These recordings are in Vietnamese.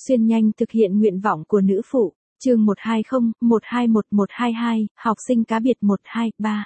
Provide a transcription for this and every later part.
Xuyên nhanh thực hiện nguyện vọng của nữ phụ, chương 120, 121, 122, học sinh cá biệt 123.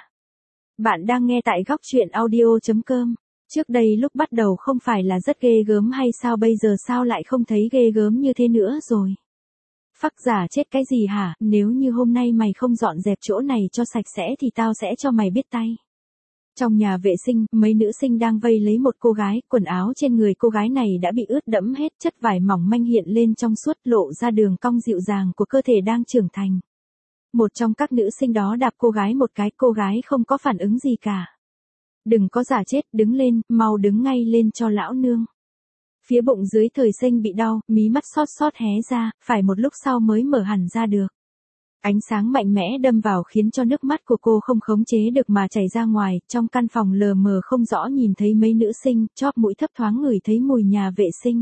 Bạn đang nghe tại góc truyện audio.com. Trước đây lúc bắt đầu không phải là rất ghê gớm hay sao, bây giờ sao lại không thấy ghê gớm như thế nữa rồi? Phắc giả chết cái gì hả, nếu như hôm nay mày không dọn dẹp chỗ này cho sạch sẽ thì tao sẽ cho mày biết tay. Trong nhà vệ sinh, mấy nữ sinh đang vây lấy một cô gái, quần áo trên người cô gái này đã bị ướt đẫm hết, chất vải mỏng manh hiện lên trong suốt, lộ ra đường cong dịu dàng của cơ thể đang trưởng thành. Một trong các nữ sinh đó đạp cô gái một cái, cô gái không có phản ứng gì cả. Đừng có giả chết, đứng lên, mau đứng ngay lên cho lão nương. Phía bụng dưới Thời Sinh bị đau, mí mắt xót xót hé ra, phải một lúc sau mới mở hẳn ra được. Ánh sáng mạnh mẽ đâm vào khiến cho nước mắt của cô không khống chế được mà chảy ra ngoài, trong căn phòng lờ mờ không rõ nhìn thấy mấy nữ sinh, chóp mũi thấp thoáng ngửi thấy mùi nhà vệ sinh.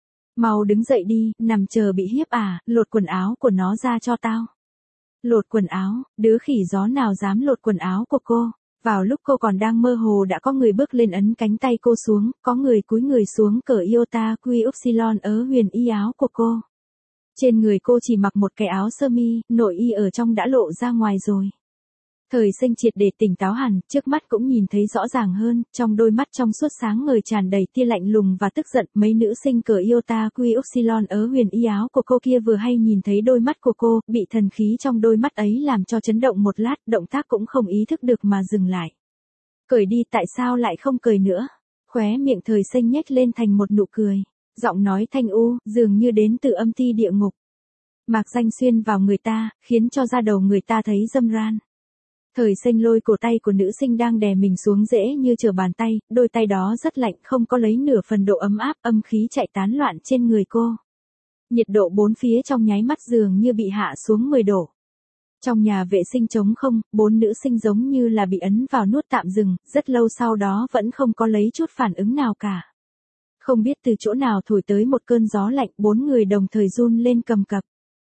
Mau đứng dậy đi, nằm chờ bị hiếp à, lột quần áo của nó ra cho tao. Lột quần áo, đứa khỉ gió nào dám lột quần áo của cô. Vào lúc cô còn đang mơ hồ đã có người bước lên ấn cánh tay cô xuống, có người cúi người xuống cởi iota quy upsilon ở huyền y áo của cô. Trên người cô chỉ mặc một cái áo sơ mi, nội y ở trong đã lộ ra ngoài rồi. Thời Sinh triệt để tỉnh táo hẳn, trước mắt cũng nhìn thấy rõ ràng hơn, trong đôi mắt trong suốt sáng ngời tràn đầy tia lạnh lùng và tức giận. Mấy nữ sinh cởi iota quy upsilon ở huyền y áo của cô kia vừa hay nhìn thấy đôi mắt của cô, bị thần khí trong đôi mắt ấy làm cho chấn động một lát, động tác cũng không ý thức được mà dừng lại. Cởi đi, tại sao lại không cởi nữa? Khóe miệng Thời Sinh nhếch lên thành một nụ cười. Giọng nói thanh u, dường như đến từ âm ti địa ngục. Mạc danh xuyên vào người ta, khiến cho da đầu người ta thấy râm ran. Thời Sinh lôi cổ tay của nữ sinh đang đè mình xuống dễ như trở bàn tay, đôi tay đó rất lạnh, không có lấy nửa phần độ ấm áp, âm khí chạy tán loạn trên người cô. Nhiệt độ bốn phía trong nháy mắt dường như bị hạ xuống 10 độ. Trong nhà vệ sinh trống không, 4 nữ sinh giống như là bị ấn vào nút tạm dừng, rất lâu sau đó vẫn không có lấy chút phản ứng nào cả. Không biết từ chỗ nào thổi tới một cơn gió lạnh, 4 người đồng thời run lên cầm cập.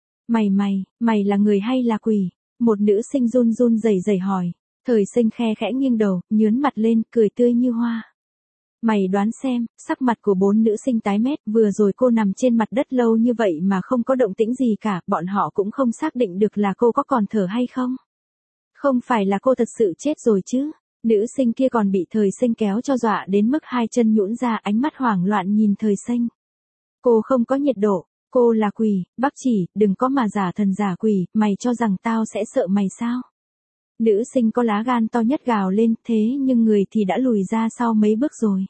Mày là người hay là quỷ? Một nữ sinh run run rẩy rẩy hỏi. Thời Sinh khe khẽ nghiêng đầu, nhướn mặt lên, cười tươi như hoa. Mày đoán xem, sắc mặt của 4 nữ sinh tái mét, vừa rồi cô nằm trên mặt đất lâu như vậy mà không có động tĩnh gì cả, bọn họ cũng không xác định được là cô có còn thở hay không. Không phải là cô thật sự chết rồi chứ? Nữ sinh kia còn bị Thời Sinh kéo cho dọa đến mức hai chân nhũn ra, ánh mắt hoảng loạn nhìn Thời Sinh. Cô không có nhiệt độ, cô là quỷ, bác chỉ, đừng có mà giả thần giả quỷ, mày cho rằng tao sẽ sợ mày sao? Nữ sinh có lá gan to nhất gào lên, thế nhưng người thì đã lùi ra sau mấy bước rồi.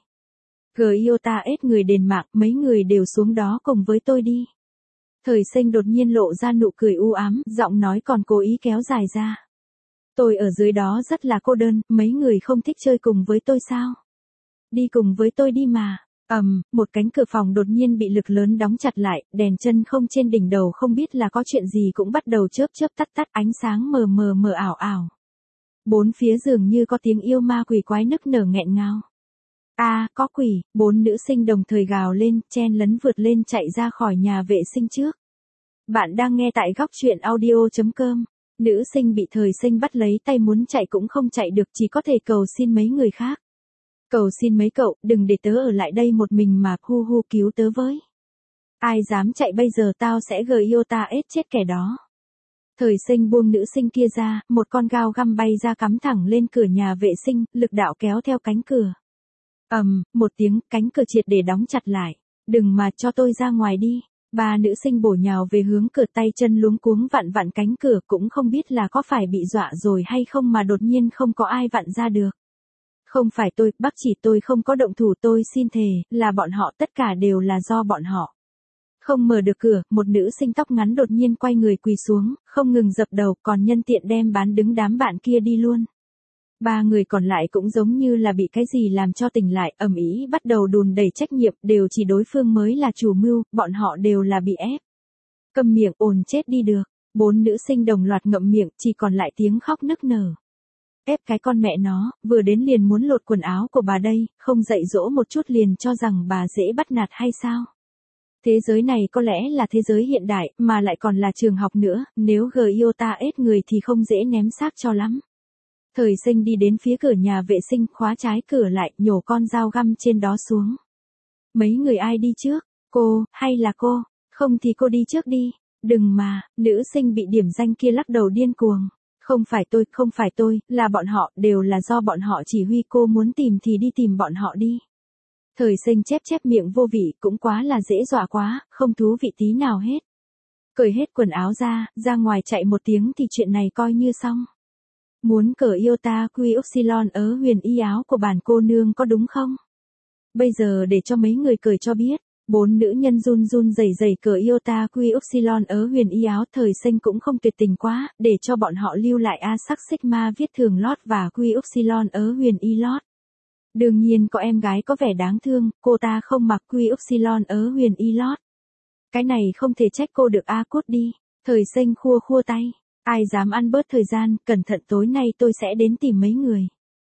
Giota ết người đền mạng, mấy người đều xuống đó cùng với tôi đi. Thời Sinh đột nhiên lộ ra nụ cười u ám, giọng nói còn cố ý kéo dài ra. Tôi ở dưới đó rất là cô đơn, mấy người không thích chơi cùng với tôi sao? Đi cùng với tôi đi mà. Một cánh cửa phòng đột nhiên bị lực lớn đóng chặt lại, đèn chân không trên đỉnh đầu không biết là có chuyện gì cũng bắt đầu chớp chớp tắt tắt, ánh sáng mờ mờ mờ ảo ảo. Bốn phía dường như có tiếng yêu ma quỷ quái nức nở nghẹn ngào. Có quỷ, 4 nữ sinh đồng thời gào lên, chen lấn vượt lên chạy ra khỏi nhà vệ sinh trước. Bạn đang nghe tại góc truyện audio.com. Nữ sinh bị Thời Sinh bắt lấy tay muốn chạy cũng không chạy được, chỉ có thể cầu xin mấy người khác. Cầu xin mấy cậu, đừng để tớ ở lại đây một mình mà, hu cứu tớ với. Ai dám chạy bây giờ tao sẽ iota ết chết kẻ đó. Thời Sinh buông nữ sinh kia ra, một con gao găm bay ra cắm thẳng lên cửa nhà vệ sinh, lực đạo kéo theo cánh cửa. Một tiếng, cánh cửa triệt để đóng chặt lại. Đừng mà, cho tôi ra ngoài đi. 3 nữ sinh bổ nhào về hướng cửa, tay chân luống cuống vặn vặn cánh cửa, cũng không biết là có phải bị dọa rồi hay không mà đột nhiên không có ai vặn ra được. Không phải tôi, bác chỉ, tôi không có động thủ, tôi xin thề, là bọn họ, tất cả đều là do bọn họ. Không mở được cửa, một nữ sinh tóc ngắn đột nhiên quay người quỳ xuống, không ngừng dập đầu, còn nhân tiện đem bán đứng đám bạn kia đi luôn. 3 người còn lại cũng giống như là bị cái gì làm cho tỉnh lại, ầm ĩ bắt đầu đùn đẩy trách nhiệm, đều chỉ đối phương mới là chủ mưu, bọn họ đều là bị ép. Câm miệng, ồn chết đi được. 4 nữ sinh đồng loạt ngậm miệng, chỉ còn lại tiếng khóc nức nở. Ép cái con mẹ nó, vừa đến liền muốn lột quần áo của bà đây, không dạy dỗ một chút liền cho rằng bà dễ bắt nạt hay sao? Thế giới này có lẽ là thế giới hiện đại, mà lại còn là trường học nữa, nếu iota ết người thì không dễ ném xác cho lắm. Thời Sinh đi đến phía cửa nhà vệ sinh, khóa trái cửa lại, nhổ con dao găm trên đó xuống. Mấy người ai đi trước? Cô, hay là cô? Không thì cô đi trước đi. Đừng mà, nữ sinh bị điểm danh kia lắc đầu điên cuồng. Không phải tôi, là bọn họ, đều là do bọn họ chỉ huy, cô muốn tìm thì đi tìm bọn họ đi. Thời sinh chép miệng vô vị, cũng quá là dễ dọa quá, không thú vị tí nào hết. Cởi hết quần áo ra ngoài chạy một tiếng thì chuyện này coi như xong. Muốn cờ yêu ta quy upsilon ở huyền y áo của bản cô nương có đúng không? Bây giờ để cho mấy người cười cho biết. 4 nữ nhân run run rẩy cờ yêu ta quy upsilon ở huyền y áo. Thời sinh cũng không tuyệt tình quá, để cho bọn họ lưu lại A sắc sigma viết thường lót và quy upsilon ở huyền y lót. Đương nhiên có em gái có vẻ đáng thương, cô ta không mặc quy upsilon ở huyền y lót. Cái này không thể trách cô được, a cút đi. Thời sinh khua tay. Ai dám ăn bớt thời gian, cẩn thận tối nay tôi sẽ đến tìm mấy người.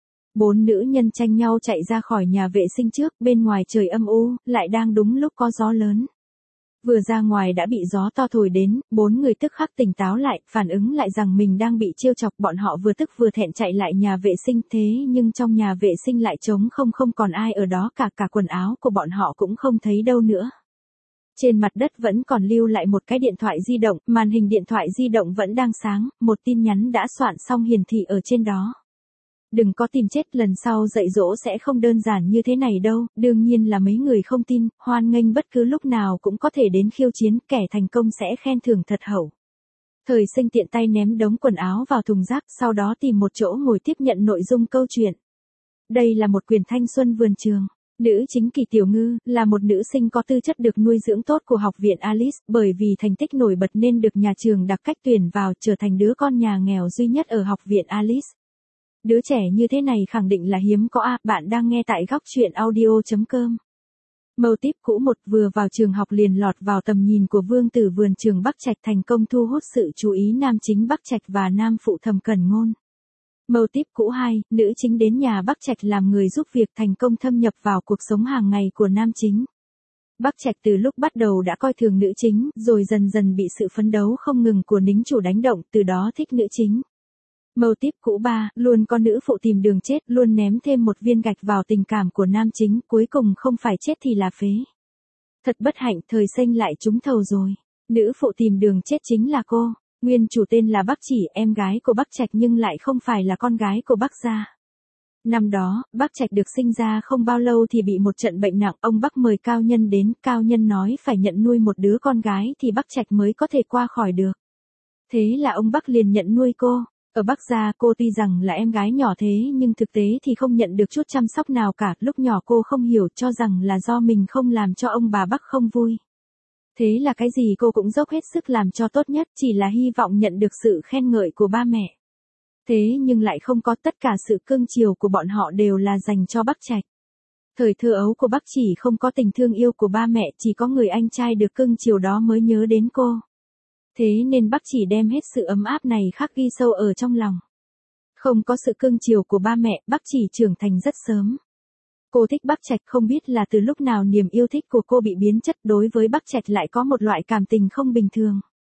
4 nữ nhân tranh nhau chạy ra khỏi nhà vệ sinh trước, bên ngoài trời âm u, lại đang đúng lúc có gió lớn. Vừa ra ngoài đã bị gió to thổi đến, 4 người tức khắc tỉnh táo lại, phản ứng lại rằng mình đang bị trêu chọc, bọn họ vừa tức vừa thẹn chạy lại nhà vệ sinh, thế nhưng trong nhà vệ sinh lại trống không còn ai ở đó cả quần áo của bọn họ cũng không thấy đâu nữa. Trên mặt đất vẫn còn lưu lại một cái điện thoại di động, màn hình điện thoại di động vẫn đang sáng, một tin nhắn đã soạn xong hiển thị ở trên đó. Đừng có tìm chết, lần sau dạy dỗ sẽ không đơn giản như thế này đâu. Đương nhiên là mấy người không tin, hoan nghênh bất cứ lúc nào cũng có thể đến khiêu chiến, kẻ thành công sẽ khen thưởng thật hậu. Thời sinh tiện tay ném đống quần áo vào thùng rác, sau đó tìm một chỗ ngồi tiếp nhận nội dung câu chuyện. Đây là một quyển thanh xuân vườn trường. Nữ chính Kỳ Tiểu Ngư là một nữ sinh có tư chất được nuôi dưỡng tốt của học viện Alice, bởi vì thành tích nổi bật nên được nhà trường đặc cách tuyển vào, trở thành đứa con nhà nghèo duy nhất ở học viện Alice. Đứa trẻ như thế này khẳng định là hiếm có a. Bạn đang nghe tại góc truyện audio.com. Mâu típ cũ một, vừa vào trường học liền lọt vào tầm nhìn của vương tử vườn trường Bắc Trạch, thành công thu hút sự chú ý nam chính Bắc Trạch và nam phụ Thẩm Cẩn Ngôn. Mâu típ cũ 2, nữ chính đến nhà Bắc Trạch làm người giúp việc, thành công thâm nhập vào cuộc sống hàng ngày của nam chính. Bắc Trạch từ lúc bắt đầu đã coi thường nữ chính, rồi dần dần bị sự phấn đấu không ngừng của nính chủ đánh động, từ đó thích nữ chính. Mâu típ cũ 3, luôn có nữ phụ tìm đường chết, luôn ném thêm một viên gạch vào tình cảm của nam chính, cuối cùng không phải chết thì là phế. Thật bất hạnh, thời sinh lại trúng thầu rồi. Nữ phụ tìm đường chết chính là cô. Nguyên chủ tên là Bắc Chỉ, em gái của Bắc Trạch nhưng lại không phải là con gái của Bắc gia. Năm đó, Bắc Trạch được sinh ra không bao lâu thì bị một trận bệnh nặng, ông Bắc mời cao nhân đến, cao nhân nói phải nhận nuôi một đứa con gái thì Bắc Trạch mới có thể qua khỏi được. Thế là ông Bắc liền nhận nuôi cô. Ở Bắc gia cô tuy rằng là em gái nhỏ thế nhưng thực tế thì không nhận được chút chăm sóc nào cả, lúc nhỏ cô không hiểu, cho rằng là do mình không làm cho ông bà Bắc không vui. Thế là cái gì cô cũng dốc hết sức làm cho tốt nhất, chỉ là hy vọng nhận được sự khen ngợi của ba mẹ. Thế nhưng lại không có, tất cả sự cưng chiều của bọn họ đều là dành cho Bắc Trạch. Thời thơ ấu của Bắc Chỉ không có tình thương yêu của ba mẹ, chỉ có người anh trai được cưng chiều đó mới nhớ đến cô. Thế nên Bắc Chỉ đem hết sự ấm áp này khắc ghi sâu ở trong lòng. Không có sự cưng chiều của ba mẹ, Bắc Chỉ trưởng thành rất sớm. Cô thích Bắc Trạch, không biết là từ lúc nào niềm yêu thích của cô bị biến chất, đối với Bắc Trạch lại có một loại cảm tình không bình thường.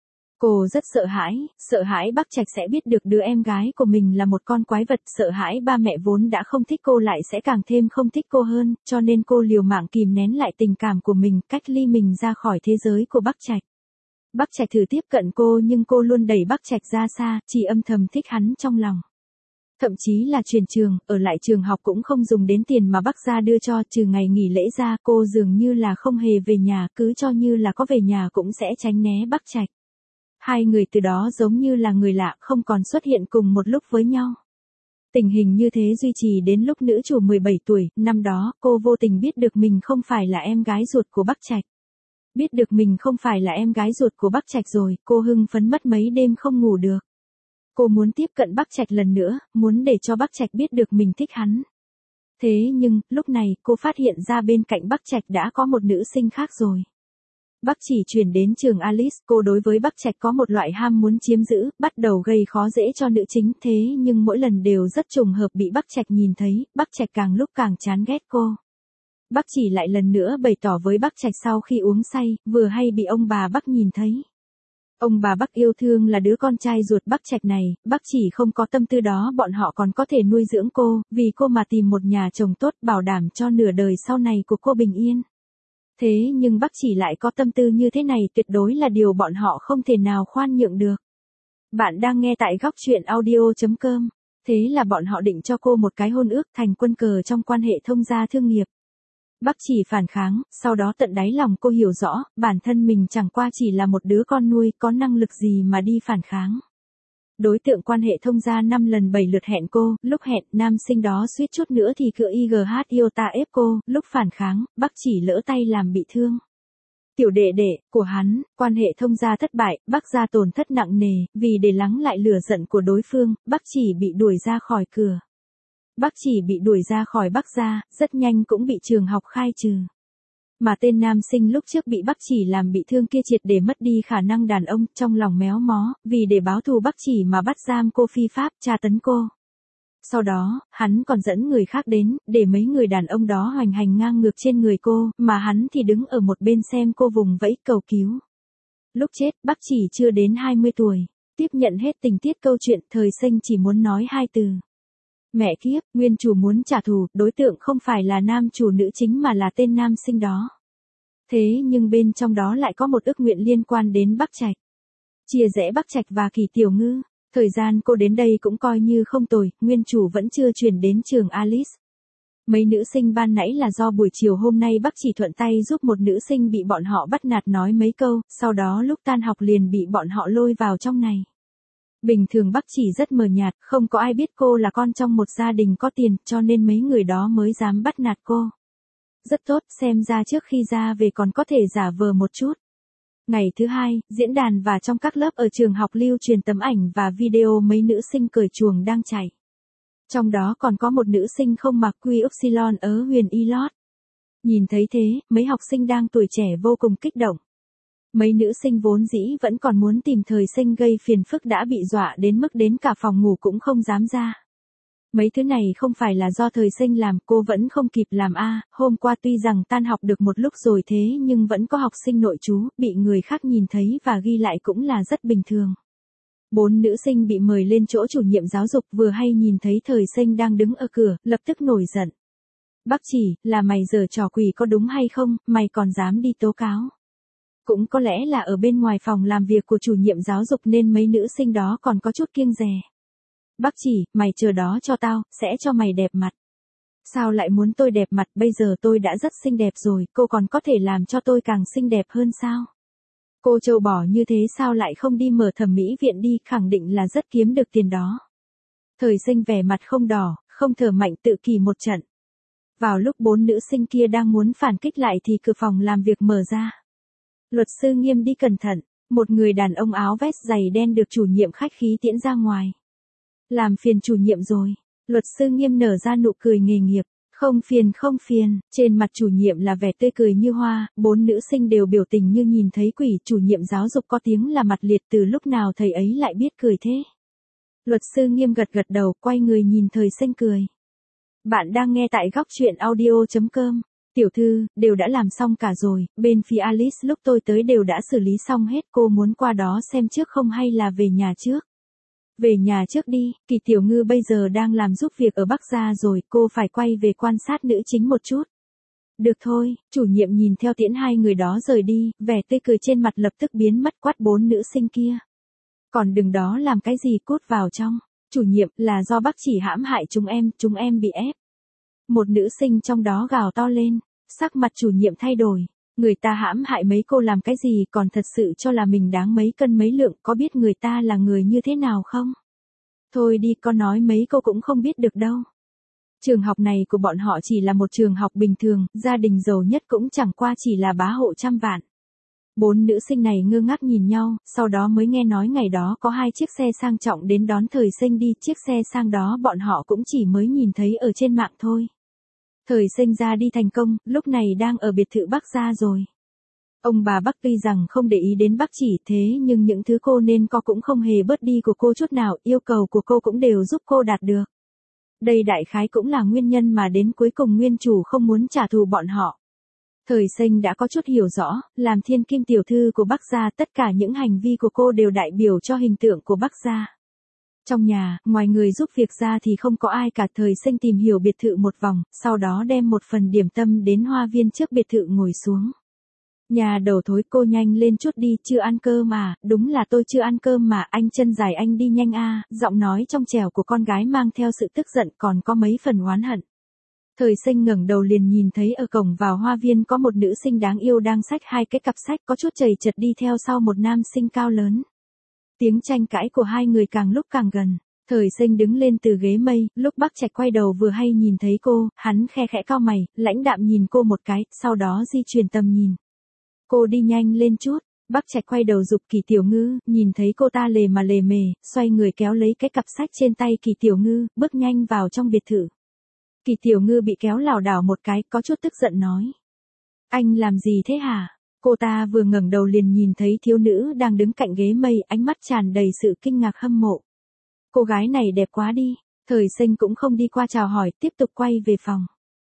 Cô rất sợ hãi Bắc Trạch sẽ biết được đứa em gái của mình là một con quái vật, sợ hãi ba mẹ vốn đã không thích cô lại sẽ càng thêm không thích cô hơn, cho nên cô liều mạng kìm nén lại tình cảm của mình, cách ly mình ra khỏi thế giới của Bắc Trạch. Bắc Trạch thử tiếp cận cô nhưng cô luôn đẩy Bắc Trạch ra xa, chỉ âm thầm thích hắn trong lòng. Thậm chí là chuyển trường, ở lại trường học cũng không dùng đến tiền mà Bắc gia đưa cho, trừ ngày nghỉ lễ ra, cô dường như là không hề về nhà, cứ cho như là có về nhà cũng sẽ tránh né Bắc Trạch. Hai người từ đó giống như là người lạ, không còn xuất hiện cùng một lúc với nhau. Tình hình như thế duy trì đến lúc nữ chủ 17 tuổi, năm đó, cô vô tình biết được mình không phải là em gái ruột của Bắc Trạch. Biết được mình không phải là em gái ruột của Bắc Trạch rồi, cô hưng phấn mất mấy đêm không ngủ được. Cô muốn tiếp cận Bắc Trạch lần nữa, muốn để cho Bắc Trạch biết được mình thích hắn. Thế nhưng, lúc này, cô phát hiện ra bên cạnh Bắc Trạch đã có một nữ sinh khác rồi. Bắc Chỉ chuyển đến trường Alice, cô đối với Bắc Trạch có một loại ham muốn chiếm giữ, bắt đầu gây khó dễ cho nữ chính, thế nhưng mỗi lần đều rất trùng hợp bị Bắc Trạch nhìn thấy, Bắc Trạch càng lúc càng chán ghét cô. Bắc Chỉ lại lần nữa bày tỏ với Bắc Trạch sau khi uống say, vừa hay bị ông bà Bắc nhìn thấy. Ông bà Bắc yêu thương là đứa con trai ruột Bắc Trạch này, Bắc Chỉ không có tâm tư đó, bọn họ còn có thể nuôi dưỡng cô, vì cô mà tìm một nhà chồng tốt, bảo đảm cho nửa đời sau này của cô bình yên. Thế nhưng Bắc Chỉ lại có tâm tư như thế này tuyệt đối là điều bọn họ không thể nào khoan nhượng được. Bạn đang nghe tại góc chuyện audio.com. Thế là bọn họ định cho cô một cái hôn ước thành quân cờ trong quan hệ thông gia thương nghiệp. Bắc Chỉ phản kháng, sau đó tận đáy lòng cô hiểu rõ, bản thân mình chẳng qua chỉ là một đứa con nuôi, có năng lực gì mà đi phản kháng. Đối tượng quan hệ thông gia 5 lần 7 lượt hẹn cô, lúc hẹn nam sinh đó suýt chút nữa thì cựa IGH Iota ép cô, lúc phản kháng, Bắc Chỉ lỡ tay làm bị thương. Tiểu đệ đệ của hắn, quan hệ thông gia thất bại, Bắc gia tổn thất nặng nề, vì để lắng lại lửa giận của đối phương, Bắc Chỉ bị đuổi ra khỏi cửa. Bắc Chỉ bị đuổi ra khỏi Bắc gia, rất nhanh cũng bị trường học khai trừ. Mà tên nam sinh lúc trước bị Bắc Chỉ làm bị thương kia triệt để mất đi khả năng đàn ông, trong lòng méo mó, vì để báo thù Bắc Chỉ mà bắt giam cô phi pháp, tra tấn cô. Sau đó, hắn còn dẫn người khác đến, để mấy người đàn ông đó hoành hành ngang ngược trên người cô, mà hắn thì đứng ở một bên xem cô vùng vẫy cầu cứu. Lúc chết, Bắc Chỉ chưa đến 20 tuổi. Tiếp nhận hết tình tiết câu chuyện, Thời Sinh chỉ muốn nói 2 từ. Mẹ kiếp, nguyên chủ muốn trả thù, đối tượng không phải là nam chủ nữ chính mà là tên nam sinh đó. Thế nhưng bên trong đó lại có một ước nguyện liên quan đến Bắc Trạch. Chia rẽ Bắc Trạch và Kỳ Tiểu Ngư. Thời gian cô đến đây cũng coi như không tồi, nguyên chủ vẫn chưa chuyển đến trường Alice. Mấy nữ sinh ban nãy là do buổi chiều hôm nay Bắc Chỉ thuận tay giúp một nữ sinh bị bọn họ bắt nạt nói mấy câu, sau đó lúc tan học liền bị bọn họ lôi vào trong này. Bình thường Bắc Chỉ rất mờ nhạt, không có ai biết cô là con trong một gia đình có tiền, cho nên mấy người đó mới dám bắt nạt cô. Rất tốt, xem ra trước khi ra về còn có thể giả vờ một chút. Ngày thứ hai, diễn đàn và trong các lớp ở trường học lưu truyền tấm ảnh và video mấy nữ sinh cởi chuồng đang chạy. Trong đó còn có một nữ sinh không mặc quy upsilon ở huyền y lót. Nhìn thấy thế, mấy học sinh đang tuổi trẻ vô cùng kích động. Mấy nữ sinh vốn dĩ vẫn còn muốn tìm Thời Sinh gây phiền phức đã bị dọa đến mức đến cả phòng ngủ cũng không dám ra. Mấy thứ này không phải là do Thời Sinh làm, cô vẫn không kịp làm hôm qua tuy rằng tan học được một lúc rồi thế nhưng vẫn có học sinh nội trú, bị người khác nhìn thấy và ghi lại cũng là rất bình thường. 4 nữ sinh bị mời lên chỗ chủ nhiệm giáo dục vừa hay nhìn thấy Thời Sinh đang đứng ở cửa, lập tức nổi giận. Bắc Chỉ, là mày giở trò quỷ có đúng hay không, mày còn dám đi tố cáo. Cũng có lẽ là ở bên ngoài phòng làm việc của chủ nhiệm giáo dục nên mấy nữ sinh đó còn có chút kiêng dè. Bắc Chỉ, mày chờ đó cho tao, sẽ cho mày đẹp mặt. Sao lại muốn tôi đẹp mặt, bây giờ tôi đã rất xinh đẹp rồi, cô còn có thể làm cho tôi càng xinh đẹp hơn sao? Cô trâu bò như thế sao lại không đi mở thẩm mỹ viện đi, khẳng định là rất kiếm được tiền đó. Thời Sinh vẻ mặt không đỏ, không thở mạnh tự kỳ một trận. Vào lúc 4 nữ sinh kia đang muốn phản kích lại thì cửa phòng làm việc mở ra. Luật sư Nghiêm đi cẩn thận, một người đàn ông áo vest dày đen được chủ nhiệm khách khí tiễn ra ngoài. Làm phiền chủ nhiệm rồi, luật sư Nghiêm nở ra nụ cười nghề nghiệp. Không phiền, trên mặt chủ nhiệm là vẻ tươi cười như hoa, 4 nữ sinh đều biểu tình như nhìn thấy quỷ, chủ nhiệm giáo dục có tiếng là mặt liệt, từ lúc nào thầy ấy lại biết cười thế. Luật sư Nghiêm gật gật đầu, quay người nhìn Thời Sinh cười. Bạn đang nghe tại góc chuyện audio.com. Tiểu thư, đều đã làm xong cả rồi, bên phía Alice lúc tôi tới đều đã xử lý xong hết, cô muốn qua đó xem trước không hay là về nhà trước? Về nhà trước đi, Kỳ Tiểu Ngư bây giờ đang làm giúp việc ở Bắc gia rồi, cô phải quay về quan sát nữ chính một chút. Được thôi, chủ nhiệm nhìn theo tiễn hai người đó rời đi, vẻ tươi cười trên mặt lập tức biến mất, quát 4 nữ sinh kia. Còn đừng đó làm cái gì, cút vào trong. Chủ nhiệm, là do Bắc Chỉ hãm hại chúng em bị ép. Một nữ sinh trong đó gào to lên, sắc mặt chủ nhiệm thay đổi. Người ta hãm hại mấy cô làm cái gì, còn thật sự cho là mình đáng mấy cân mấy lượng, có biết người ta là người như thế nào không? Thôi đi, con nói mấy cô cũng không biết được đâu. Trường học này của bọn họ chỉ là một trường học bình thường, gia đình giàu nhất cũng chẳng qua chỉ là bá hộ trăm vạn. 4 nữ sinh này ngơ ngác nhìn nhau, sau đó mới nghe nói ngày đó có 2 chiếc xe sang trọng đến đón Thời Sinh đi, chiếc xe sang đó bọn họ cũng chỉ mới nhìn thấy ở trên mạng thôi. Thời Sinh ra đi thành công, lúc này đang ở biệt thự Bắc gia rồi. Ông bà Bắc tuy rằng không để ý đến Bắc Chỉ thế nhưng những thứ cô nên có cũng không hề bớt đi của cô chút nào, yêu cầu của cô cũng đều giúp cô đạt được. Đây đại khái cũng là nguyên nhân mà đến cuối cùng nguyên chủ không muốn trả thù bọn họ. Thời Sinh đã có chút hiểu rõ, làm thiên kim tiểu thư của Bắc gia, tất cả những hành vi của cô đều đại biểu cho hình tượng của Bắc gia. Trong nhà, ngoài người giúp việc ra thì không có ai cả. Thời Sinh tìm hiểu biệt thự một vòng, sau đó đem một phần điểm tâm đến hoa viên trước biệt thự ngồi xuống. Nhà đầu thối, cô nhanh lên chút đi, chưa ăn cơm à? Đúng là tôi chưa ăn cơm mà, anh chân dài anh đi nhanh a. Giọng nói trong trẻo của con gái mang theo sự tức giận còn có mấy phần oán hận. Thời Sinh ngẩng đầu liền nhìn thấy ở cổng vào hoa viên có một nữ sinh đáng yêu đang xách hai cái cặp sách, có chút chầy chật đi theo sau một nam sinh cao lớn. Tiếng tranh cãi của hai người càng lúc càng gần. Thời Sinh đứng lên từ ghế mây, lúc Bắc Trạch quay đầu vừa hay nhìn thấy cô, hắn khe khẽ cau mày, lãnh đạm nhìn cô một cái, sau đó di chuyển tầm nhìn. Cô đi nhanh lên chút. Bắc Trạch quay đầu giục Kỳ Tiểu Ngư, nhìn thấy cô ta lề mà lề mề, xoay người kéo lấy cái cặp sách trên tay Kỳ Tiểu Ngư, bước nhanh vào trong biệt thự. Kỳ Tiểu Ngư bị kéo lảo đảo một cái, có chút tức giận nói. Anh làm gì thế hả? Cô ta vừa ngẩng đầu liền nhìn thấy thiếu nữ đang đứng cạnh ghế mây, ánh mắt tràn đầy sự kinh ngạc hâm mộ. Cô gái này đẹp quá đi. Thời Sinh cũng không đi qua chào hỏi, tiếp tục quay về phòng.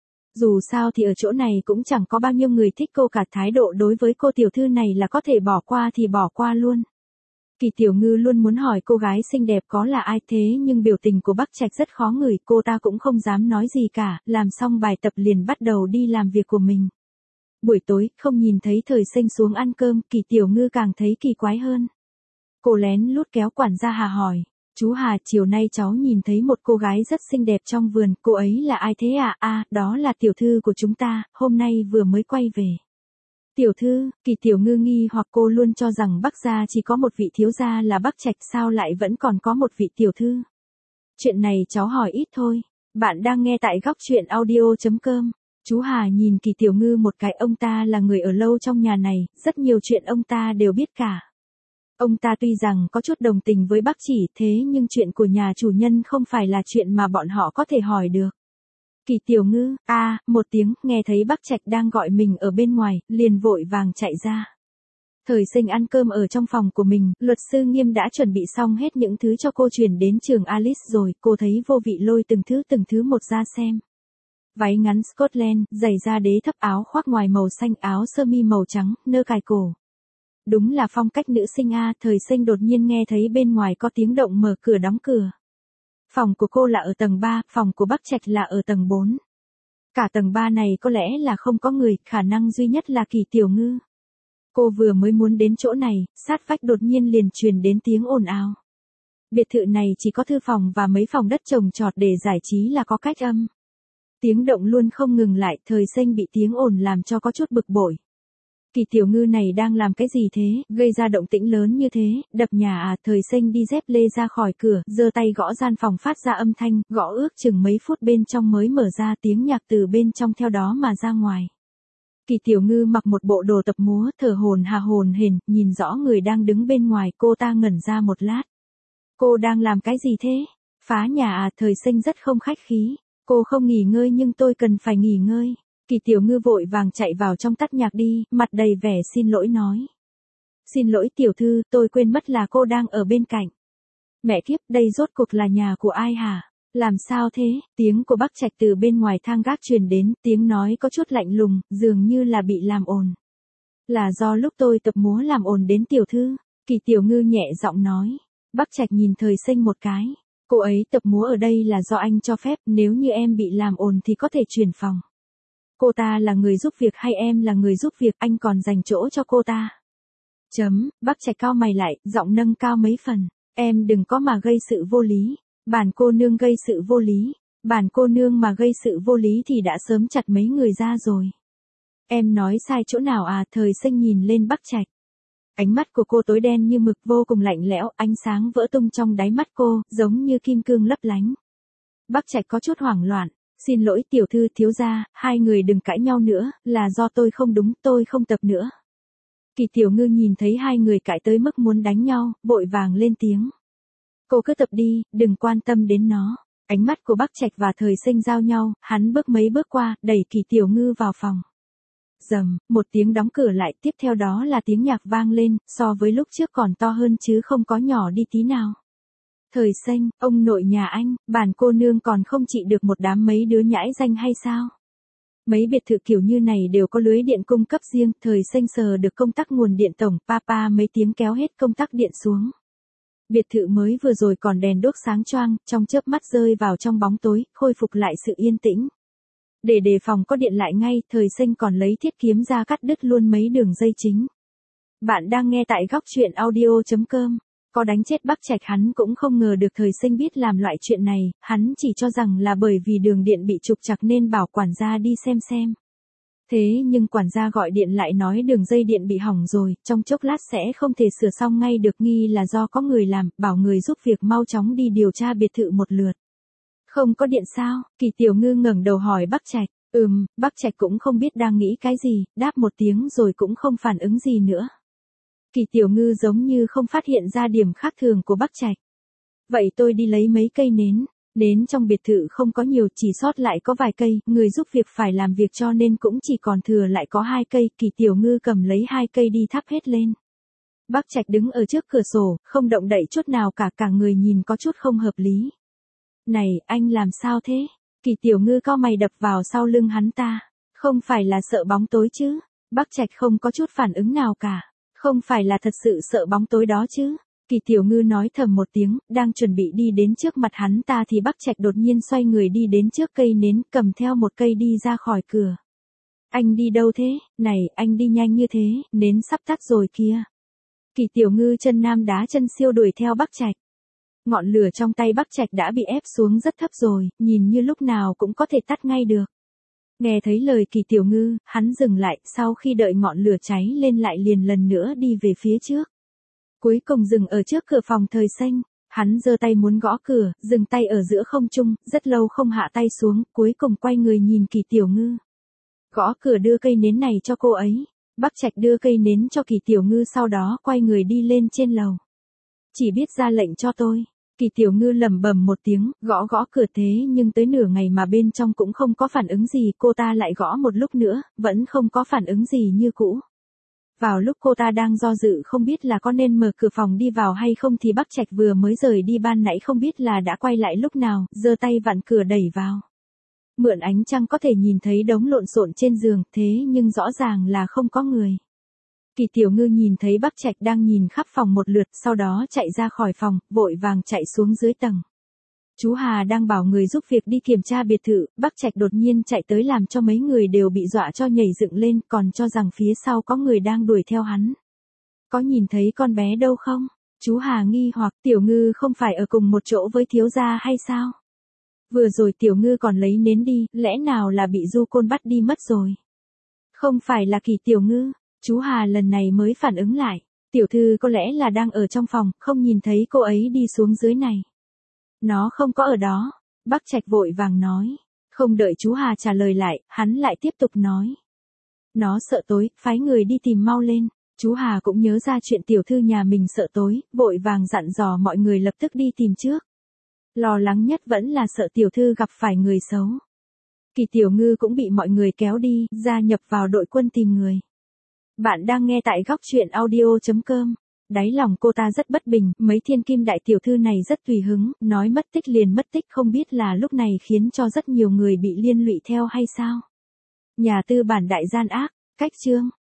Dù sao thì ở chỗ này cũng chẳng có bao nhiêu người thích cô cả, thái độ đối với cô tiểu thư này là có thể bỏ qua thì bỏ qua luôn. Kỳ Tiểu Ngư luôn muốn hỏi cô gái xinh đẹp có là ai thế nhưng biểu tình của Bắc Trạch rất khó ngửi, cô ta cũng không dám nói gì cả, làm xong bài tập liền bắt đầu đi làm việc của mình. Buổi tối, không nhìn thấy Thời Sinh xuống ăn cơm, Kỳ Tiểu Ngư càng thấy kỳ quái hơn. Cô lén lút kéo quản gia Hà hỏi. Chú Hà, chiều nay cháu nhìn thấy một cô gái rất xinh đẹp trong vườn, cô ấy là ai thế à? À, đó là tiểu thư của chúng ta, hôm nay vừa mới quay về. Tiểu thư, Kỳ Tiểu Ngư nghi hoặc, cô luôn cho rằng Bắc gia chỉ có một vị thiếu gia là Bắc Trạch, sao lại vẫn còn có một vị tiểu thư? Chuyện này cháu hỏi ít thôi. Bạn đang nghe tại góc truyện audio.com. Chú Hà nhìn Kỳ Tiểu Ngư một cái, ông ta là người ở lâu trong nhà này, rất nhiều chuyện ông ta đều biết cả. Ông ta tuy rằng có chút đồng tình với Bắc Chỉ, thế nhưng chuyện của nhà chủ nhân không phải là chuyện mà bọn họ có thể hỏi được. Kỳ Tiểu Ngư, một tiếng, nghe thấy Bắc Trạch đang gọi mình ở bên ngoài, liền vội vàng chạy ra. Thời Sinh ăn cơm ở trong phòng của mình, luật sư Nghiêm đã chuẩn bị xong hết những thứ cho cô chuyển đến trường Alice rồi, cô thấy vô vị lôi từng thứ một ra xem. Váy ngắn Scotland, giày da đế thấp, áo khoác ngoài màu xanh, áo sơ mi màu trắng, nơ cài cổ. Đúng là phong cách nữ sinh a. Thời Sinh đột nhiên nghe thấy bên ngoài có tiếng động mở cửa đóng cửa. Phòng của cô là ở tầng 3, phòng của Bắc Trạch là ở tầng 4. Cả tầng 3 này có lẽ là không có người, khả năng duy nhất là Kỳ Tiểu Ngư. Cô vừa mới muốn đến chỗ này, sát vách đột nhiên liền truyền đến tiếng ồn ào. Biệt thự này chỉ có thư phòng và mấy phòng đất trồng trọt để giải trí là có cách âm. Tiếng động luôn không ngừng lại, Thời Sinh bị tiếng ồn làm cho có chút bực bội. Kỳ Tiểu Ngư này đang làm cái gì thế, gây ra động tĩnh lớn như thế, đập nhà à? Thời Sinh đi dép lê ra khỏi cửa, giơ tay gõ gian phòng phát ra âm thanh, gõ ước chừng mấy phút bên trong mới mở ra, tiếng nhạc từ bên trong theo đó mà ra ngoài. Kỳ Tiểu Ngư mặc một bộ đồ tập múa, thở hổn hển, nhìn rõ người đang đứng bên ngoài, cô ta ngẩn ra một lát. Cô đang làm cái gì thế? Phá nhà à? Thời Sinh rất không khách khí. Cô không nghỉ ngơi nhưng tôi cần phải nghỉ ngơi. Kỳ Tiểu Ngư vội vàng chạy vào trong tắt nhạc đi, mặt đầy vẻ xin lỗi nói. Xin lỗi tiểu thư, tôi quên mất là cô đang ở bên cạnh. Mẹ kiếp, đây rốt cuộc là nhà của ai hả? Làm sao thế? Tiếng của Bắc Trạch từ bên ngoài thang gác truyền đến, tiếng nói có chút lạnh lùng, dường như là bị làm ồn. Là do lúc tôi tập múa làm ồn đến tiểu thư. Kỳ Tiểu Ngư nhẹ giọng nói. Bắc Trạch nhìn Thời Sinh một cái. Cô ấy tập múa ở đây là do anh cho phép, nếu như em bị làm ồn thì có thể chuyển phòng. Cô ta là người giúp việc hay em là người giúp việc, anh còn dành chỗ cho cô ta? Bắc Trạch cau mày lại, giọng nâng cao mấy phần. Em đừng có mà gây sự vô lý. Bản cô nương gây sự vô lý. Bản cô nương mà gây sự vô lý thì đã sớm chặt mấy người ra rồi. Em nói sai chỗ nào à? Thời Sinh nhìn lên Bắc Trạch. Ánh mắt của cô tối đen như mực, vô cùng lạnh lẽo, ánh sáng vỡ tung trong đáy mắt cô, giống như kim cương lấp lánh. Bắc Trạch có chút hoảng loạn. Xin lỗi tiểu thư, thiếu gia, hai người đừng cãi nhau nữa, là do tôi không đúng, tôi không tập nữa. Kỳ Tiểu Ngư nhìn thấy hai người cãi tới mức muốn đánh nhau, vội vàng lên tiếng. Cô cứ tập đi, đừng quan tâm đến nó. Ánh mắt của Bắc Trạch và Thời Sinh giao nhau, hắn bước mấy bước qua, đẩy Kỳ Tiểu Ngư vào phòng. Rầm, một tiếng đóng cửa lại, tiếp theo đó là tiếng nhạc vang lên, so với lúc trước còn to hơn chứ không có nhỏ đi tí nào. Thời Sinh, ông nội nhà anh, bản cô nương còn không trị được một đám mấy đứa nhãi danh hay sao? Mấy biệt thự kiểu như này đều có lưới điện cung cấp riêng, Thời Sinh sờ được công tắc nguồn điện tổng, papa mấy tiếng kéo hết công tắc điện xuống. Biệt thự mới vừa rồi còn đèn đuốc sáng choang, trong chớp mắt rơi vào trong bóng tối, khôi phục lại sự yên tĩnh. Để đề phòng có điện lại ngay, Thời Sinh còn lấy thiết kiếm ra cắt đứt luôn mấy đường dây chính. Bạn đang nghe tại góc chuyện audio.com. Có đánh chết Bắc Trạch hắn cũng không ngờ được Thời Sinh biết làm loại chuyện này, hắn chỉ cho rằng là bởi vì đường điện bị trục trặc nên bảo quản gia đi xem. Thế nhưng quản gia gọi điện lại nói đường dây điện bị hỏng rồi, trong chốc lát sẽ không thể sửa xong ngay được, nghi là do có người làm, bảo người giúp việc mau chóng đi điều tra biệt thự một lượt. Không có điện sao? Kỳ Tiểu Ngư ngẩng đầu hỏi Bắc Trạch. Bắc Trạch cũng không biết đang nghĩ cái gì, đáp một tiếng rồi cũng không phản ứng gì nữa. Kỳ Tiểu Ngư giống như không phát hiện ra điểm khác thường của Bắc Trạch. Vậy tôi đi lấy mấy cây nến. Nến trong biệt thự không có nhiều, chỉ sót lại có vài cây, người giúp việc phải làm việc cho nên cũng chỉ còn thừa lại có 2 cây, Kỳ Tiểu Ngư cầm lấy 2 cây đi thắp hết lên. Bắc Trạch đứng ở trước cửa sổ, không động đậy chút nào cả người nhìn có chút không hợp lý. Này, anh làm sao thế? Kỳ Tiểu Ngư cau mày đập vào sau lưng hắn ta. Không phải là sợ bóng tối chứ? Bắc Trạch không có chút phản ứng nào cả. Không phải là thật sự sợ bóng tối đó chứ? Kỳ Tiểu Ngư nói thầm một tiếng, đang chuẩn bị đi đến trước mặt hắn ta thì Bắc Trạch đột nhiên xoay người đi đến trước cây nến, cầm theo một cây đi ra khỏi cửa. Anh đi đâu thế? Này, anh đi nhanh như thế, nến sắp tắt rồi kìa. Kỳ Tiểu Ngư chân nam đá chân siêu đuổi theo Bắc Trạch. Ngọn lửa trong tay Bắc Trạch đã bị ép xuống rất thấp rồi, nhìn như lúc nào cũng có thể tắt ngay được. Nghe thấy lời Kỳ Tiểu Ngư, hắn dừng lại, sau khi đợi ngọn lửa cháy lên lại liền lần nữa đi về phía trước. Cuối cùng dừng ở trước cửa phòng Thời Sinh, hắn giơ tay muốn gõ cửa, dừng tay ở giữa không trung, rất lâu không hạ tay xuống, cuối cùng quay người nhìn Kỳ Tiểu Ngư. Gõ cửa đưa cây nến này cho cô ấy. Bắc Trạch đưa cây nến cho Kỳ Tiểu Ngư sau đó quay người đi lên trên lầu. Chỉ biết ra lệnh cho tôi. Kỳ Tiểu Ngư lẩm bẩm một tiếng, gõ cửa thế nhưng tới nửa ngày mà bên trong cũng không có phản ứng gì, cô ta lại gõ một lúc nữa, vẫn không có phản ứng gì như cũ. Vào lúc cô ta đang do dự không biết là có nên mở cửa phòng đi vào hay không thì Bắc Trạch vừa mới rời đi ban nãy không biết là đã quay lại lúc nào, giơ tay vặn cửa đẩy vào. Mượn ánh trăng có thể nhìn thấy đống lộn xộn trên giường, thế nhưng rõ ràng là không có người. Kỳ Tiểu Ngư nhìn thấy Bắc Trạch đang nhìn khắp phòng một lượt, sau đó chạy ra khỏi phòng, vội vàng chạy xuống dưới tầng. Chú Hà đang bảo người giúp việc đi kiểm tra biệt thự, Bắc Trạch đột nhiên chạy tới làm cho mấy người đều bị dọa cho nhảy dựng lên, còn cho rằng phía sau có người đang đuổi theo hắn. Có nhìn thấy con bé đâu không? Chú Hà nghi hoặc, Tiểu Ngư không phải ở cùng một chỗ với thiếu gia hay sao? Vừa rồi Tiểu Ngư còn lấy nến đi, lẽ nào là bị Du Côn bắt đi mất rồi? Không phải là Kỳ Tiểu Ngư. Chú Hà lần này mới phản ứng lại, tiểu thư có lẽ là đang ở trong phòng, không nhìn thấy cô ấy đi xuống dưới này. Nó không có ở đó, Bắc Trạch vội vàng nói. Không đợi chú Hà trả lời lại, hắn lại tiếp tục nói. Nó sợ tối, phái người đi tìm mau lên. Chú Hà cũng nhớ ra chuyện tiểu thư nhà mình sợ tối, vội vàng dặn dò mọi người lập tức đi tìm trước. Lo lắng nhất vẫn là sợ tiểu thư gặp phải người xấu. Kỳ Tiểu Ngư cũng bị mọi người kéo đi, gia nhập vào đội quân tìm người. Bạn đang nghe tại góc chuyện audio.com. Đáy lòng cô ta rất bất bình, mấy thiên kim đại tiểu thư này rất tùy hứng, nói mất tích liền mất tích, không biết là lúc này khiến cho rất nhiều người bị liên lụy theo hay sao. Nhà tư bản đại gian ác, cách chương.